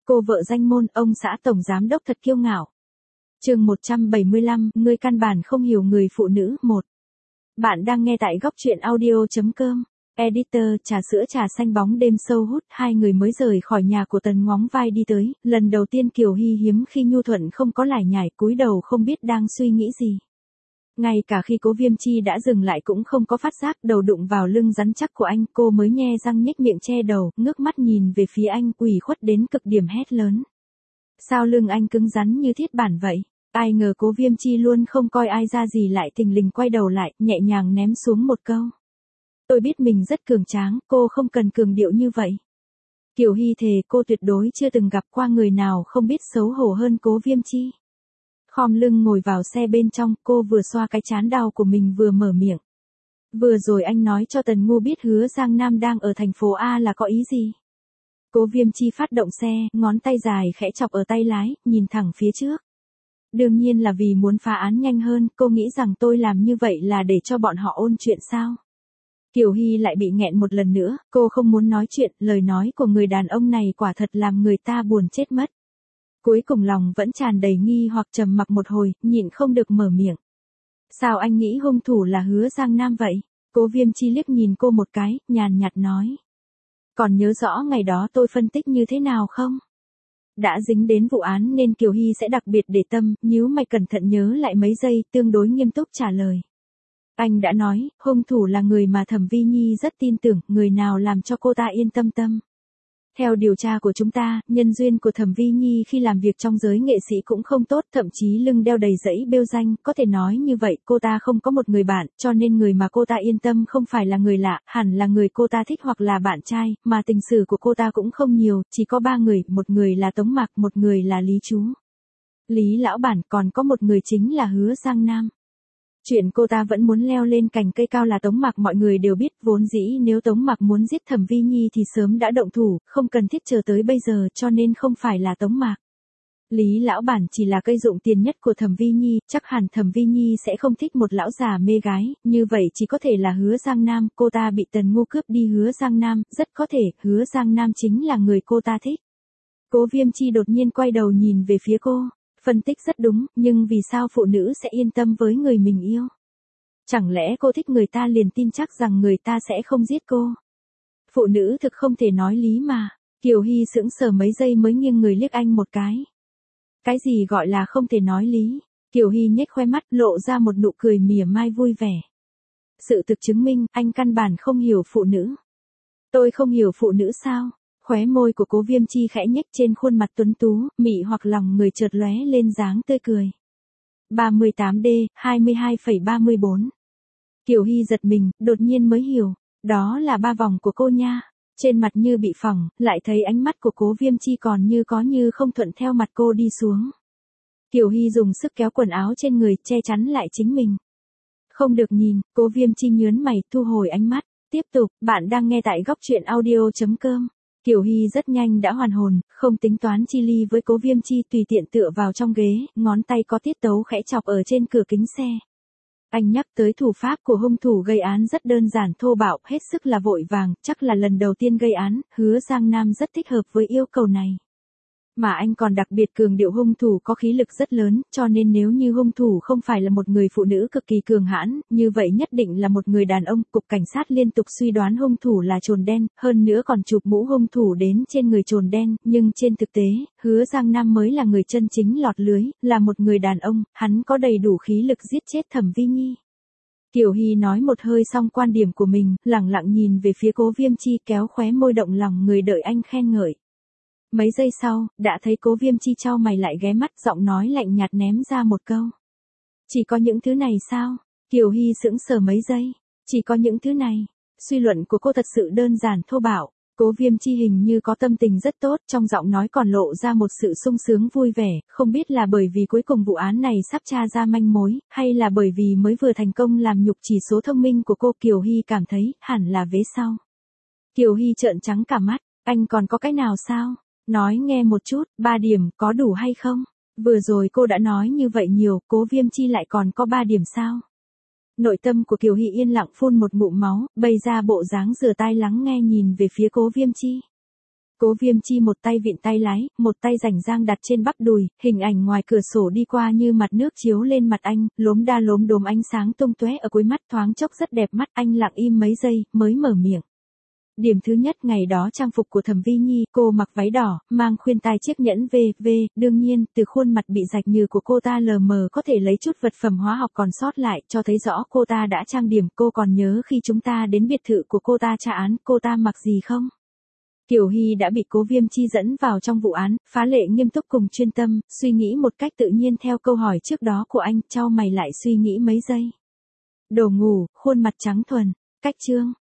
Cô vợ danh môn, ông xã tổng giám đốc thật kiêu ngạo. Chương 175, ngươi căn bản không hiểu người phụ nữ. 1. Bạn đang nghe tại góc truyện audio.com. Editor, trà sữa trà xanh bóng đêm sâu hút. Hai người mới rời khỏi nhà của Tần ngóng vai đi tới, lần đầu tiên Kiều Hy hiếm khi nhu thuận không có lải nhải, cúi đầu không biết đang suy nghĩ gì. Ngay cả khi Cố Viêm Chi đã dừng lại cũng không có phát giác, đầu đụng vào lưng rắn chắc của anh, cô mới nhe răng nhếch miệng che đầu, ngước mắt nhìn về phía anh, ủy khuất đến cực điểm hét lớn. Sao lưng anh cứng rắn như thiết bản vậy? Ai ngờ Cố Viêm Chi luôn không coi ai ra gì lại thình lình quay đầu lại, nhẹ nhàng ném xuống một câu. Tôi biết mình rất cường tráng, cô không cần cường điệu như vậy. Kiều Hy thề cô tuyệt đối chưa từng gặp qua người nào không biết xấu hổ hơn Cố Viêm Chi. Khom lưng ngồi vào xe bên trong, cô vừa xoa cái trán đau của mình vừa mở miệng. Vừa rồi anh nói cho Tần Ngu biết Hứa Giang Nam đang ở thành phố A là có ý gì? Cố Viêm Chi phát động xe, ngón tay dài khẽ chọc ở tay lái, nhìn thẳng phía trước. Đương nhiên là vì muốn phá án nhanh hơn, cô nghĩ rằng tôi làm như vậy là để cho bọn họ ôn chuyện sao? Kiều Hy lại bị nghẹn một lần nữa, cô không muốn nói chuyện, lời nói của người đàn ông này quả thật làm người ta buồn chết mất. Cuối cùng lòng vẫn tràn đầy nghi hoặc, trầm mặc một hồi, nhịn không được mở miệng. Sao anh nghĩ hung thủ là Hứa Giang Nam vậy? Cố Viêm Chi liếc nhìn cô một cái, nhàn nhạt nói. Còn nhớ rõ ngày đó tôi phân tích như thế nào không? Đã dính đến vụ án nên Kiều Hy sẽ đặc biệt để tâm, nhíu mày cẩn thận nhớ lại mấy giây, tương đối nghiêm túc trả lời. Anh đã nói, hung thủ là người mà Thẩm Vi Nhi rất tin tưởng, người nào làm cho cô ta yên tâm. Theo điều tra của chúng ta, nhân duyên của Thẩm Vi Nhi khi làm việc trong giới nghệ sĩ cũng không tốt, thậm chí lưng đeo đầy dẫy bêu danh, có thể nói như vậy, cô ta không có một người bạn, cho nên người mà cô ta yên tâm không phải là người lạ, hẳn là người cô ta thích hoặc là bạn trai, mà tình sử của cô ta cũng không nhiều, chỉ có 3 người, một người là Tống Mạc, một người là Lý Chú. Lý lão bản, còn có một người chính là Hứa Giang Nam. Chuyện cô ta vẫn muốn leo lên cành cây cao là Tống Mạc mọi người đều biết, vốn dĩ nếu Tống Mạc muốn giết Thẩm Vi Nhi thì sớm đã động thủ, không cần thiết chờ tới bây giờ, cho nên không phải là Tống Mạc. Lý lão bản chỉ là cây dụng tiền nhất của Thẩm Vi Nhi, chắc hẳn Thẩm Vi Nhi sẽ không thích một lão già mê gái, như vậy chỉ có thể là Hứa Giang Nam, cô ta bị Tần Ngu cướp đi Hứa Giang Nam, rất có thể Hứa Giang Nam chính là người cô ta thích. Cố Viêm Chi đột nhiên quay đầu nhìn về phía cô. Phân tích rất đúng, nhưng vì sao phụ nữ sẽ yên tâm với người mình yêu? Chẳng lẽ cô thích người ta liền tin chắc rằng người ta sẽ không giết cô? Phụ nữ thực không thể nói lý mà. Kiều Hy sững sờ mấy giây mới nghiêng người liếc anh một cái. Cái gì gọi là không thể nói lý? Kiều Hy nhếch khoe mắt, lộ ra một nụ cười mỉa mai vui vẻ. Sự thực chứng minh, anh căn bản không hiểu phụ nữ. Tôi không hiểu phụ nữ sao? Khóe môi của Cố Viêm Chi khẽ nhếch, trên khuôn mặt tuấn tú, mị hoặc lòng người chợt lóe lên dáng tươi cười. 38D, 22,34. Kiều Hy giật mình, đột nhiên mới hiểu, đó là 3 vòng của cô nha. Trên mặt như bị phỏng, lại thấy ánh mắt của Cố Viêm Chi còn như có như không thuận theo mặt cô đi xuống. Kiều Hy dùng sức kéo quần áo trên người, che chắn lại chính mình. Không được nhìn, Cố Viêm Chi nhớn mày, thu hồi ánh mắt. Tiếp tục, bạn đang nghe tại góc truyện audio.com. Kiều Hy rất nhanh đã hoàn hồn, không tính toán chi ly với Cố Viêm Chi, tùy tiện tựa vào trong ghế, ngón tay có tiết tấu khẽ chọc ở trên cửa kính xe. Anh nhắc tới thủ pháp của hung thủ gây án rất đơn giản thô bạo, hết sức là vội vàng, chắc là lần đầu tiên gây án, Hứa Giang Nam rất thích hợp với yêu cầu này. Mà anh còn đặc biệt cường điệu hung thủ có khí lực rất lớn, cho nên nếu như hung thủ không phải là một người phụ nữ cực kỳ cường hãn, như vậy nhất định là một người đàn ông. Cục cảnh sát liên tục suy đoán hung thủ là trồn đen, hơn nữa còn chụp mũ hung thủ đến trên người trồn đen, nhưng trên thực tế, Hứa Giang Nam mới là người chân chính lọt lưới, là một người đàn ông, hắn có đầy đủ khí lực giết chết Thẩm Vi Nhi. Kiều Hy nói một hơi xong quan điểm của mình, lẳng lặng nhìn về phía Cố Viêm Chi, kéo khóe môi động lòng người đợi anh khen ngợi. Mấy giây sau, đã thấy Cố Viêm Chi chau mày lại ghé mắt, giọng nói lạnh nhạt ném ra một câu. Chỉ có những thứ này sao? Kiều Hy sững sờ mấy giây. Chỉ có những thứ này. Suy luận của cô thật sự đơn giản thô bạo. Cố Viêm Chi hình như có tâm tình rất tốt, trong giọng nói còn lộ ra một sự sung sướng vui vẻ, không biết là bởi vì cuối cùng vụ án này sắp tra ra manh mối, hay là bởi vì mới vừa thành công làm nhục chỉ số thông minh của cô. Kiều Hy cảm thấy, hẳn là vế sau. Kiều Hy trợn trắng cả mắt, anh còn có cái nào sao? Nói nghe một chút, 3 điểm, có đủ hay không? Vừa rồi cô đã nói như vậy nhiều, Cố Viêm Chi lại còn có 3 điểm sao? Nội tâm của Kiều Hy yên lặng phun một ngụm máu, bày ra bộ dáng rửa tai lắng nghe nhìn về phía Cố Viêm Chi. Cố Viêm Chi một tay vịn tay lái, một tay rảnh rang đặt trên bắp đùi, hình ảnh ngoài cửa sổ đi qua như mặt nước chiếu lên mặt anh, lốm đa lốm đốm ánh sáng tung tóe ở cuối mắt, thoáng chốc rất đẹp mắt. Anh lặng im mấy giây, mới mở miệng. Điểm thứ nhất, ngày đó trang phục của Thẩm Vi Nhi, cô mặc váy đỏ, mang khuyên tai chiếc nhẫn V, đương nhiên, từ khuôn mặt bị rạch nhừ của cô ta lờ mờ có thể lấy chút vật phẩm hóa học còn sót lại, cho thấy rõ cô ta đã trang điểm. Cô còn nhớ khi chúng ta đến biệt thự của cô ta tra án, cô ta mặc gì không? Kiều Hy đã bị Cố Viêm Chi dẫn vào trong vụ án, phá lệ nghiêm túc cùng chuyên tâm, suy nghĩ một cách tự nhiên theo câu hỏi trước đó của anh, chau mày lại suy nghĩ mấy giây. Đồ ngủ, khuôn mặt trắng thuần, cách trương,